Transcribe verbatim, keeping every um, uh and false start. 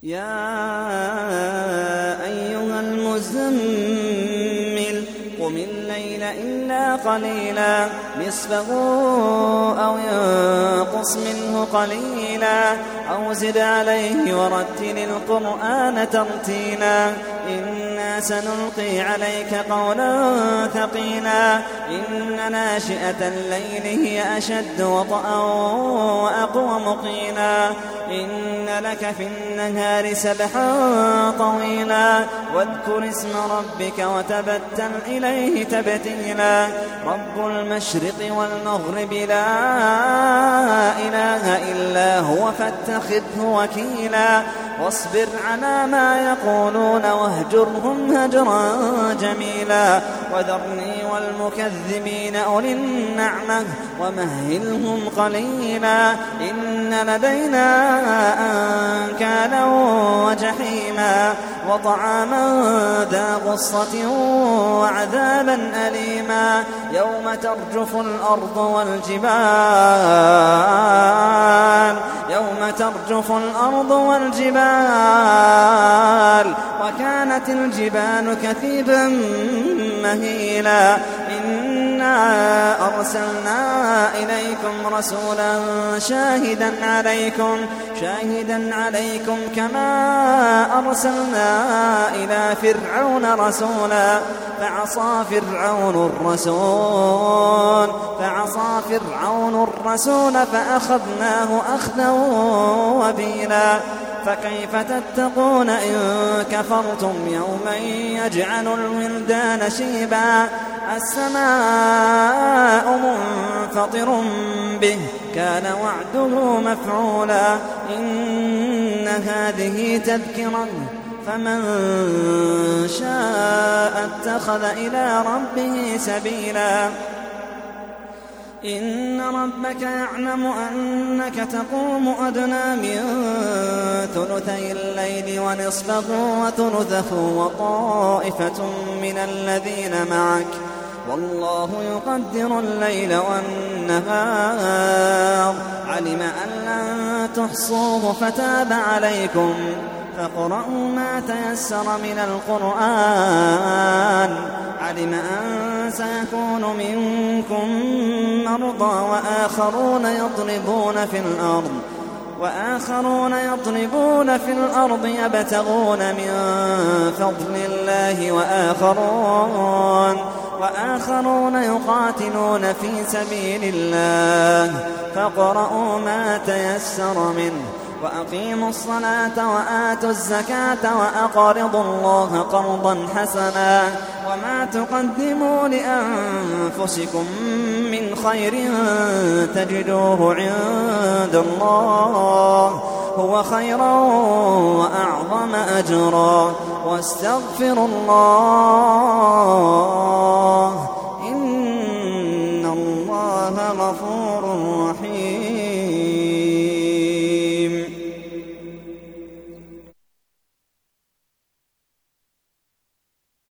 يا أيها المزمل قم الليل إلا قليلا نصفه أو ينقص منه قليلا أو زد عليه ورتل القرآن ترتيلا إنا سنلقي عليك قولا ثقيلا إن ناشئة الليل هي أشد وطئا وأقوم قيلا إن لك في النهار سبحا طويلا واذكر اسم ربك وتبتل إليه تبتيلا رب المشرق والمغرب لا إله إلا هو فاتخذه وكيلا واصبر على ما يقولون واهجرهم هجرا جميلا وذرني والمكذبين أولي النعمة ومهلهم قليلا إن لدينا أنكالا وجحيما وطعاما ذا غصة وعذابا أليما يوم ترجف الأرض والجبال يوم ترجف الأرض والجبال وكانت الجبال كثيبا مهيلا إنا أرسلنا إليكم رسولا شاهدا عليكم شاهدا عليكم كما أرسلنا إلى فرعون رسولا فعصى فرعون الرسول فعصى فرعون الرسول فأخذناه أخذا وبيلا فكيف تتقون إن كفرتم يوما يجعل الولدان شيبا السماء منفطر به كان وعده مفعولا إن هذه تذكرة فمن شاء اتخذ إلى ربه سبيلا إن ربك يعلم أنك تقوم أدنى من ثلثي الليل ونصفه وثلثه وطائفة من الذين معك والله يقدر الليل والنهار علم أن لن تحصوه فتاب عليكم فاقرؤوا ما تيسر من القرآن علم أن سيكون منكم مرضى وآخرون يضربون في الأرض وآخرون يضربون في الأرض يبتغون من فضل الله وآخرون وآخرون يقاتلون في سبيل الله فاقرؤوا ما تيسر منه وأقيموا الصلاة وآتوا الزكاة وأقرضوا الله قرضا حسنا وما تقدموا لأنفسكم من خير تجدوه عند الله هو خيرا وأعظم أجرا واستغفروا الله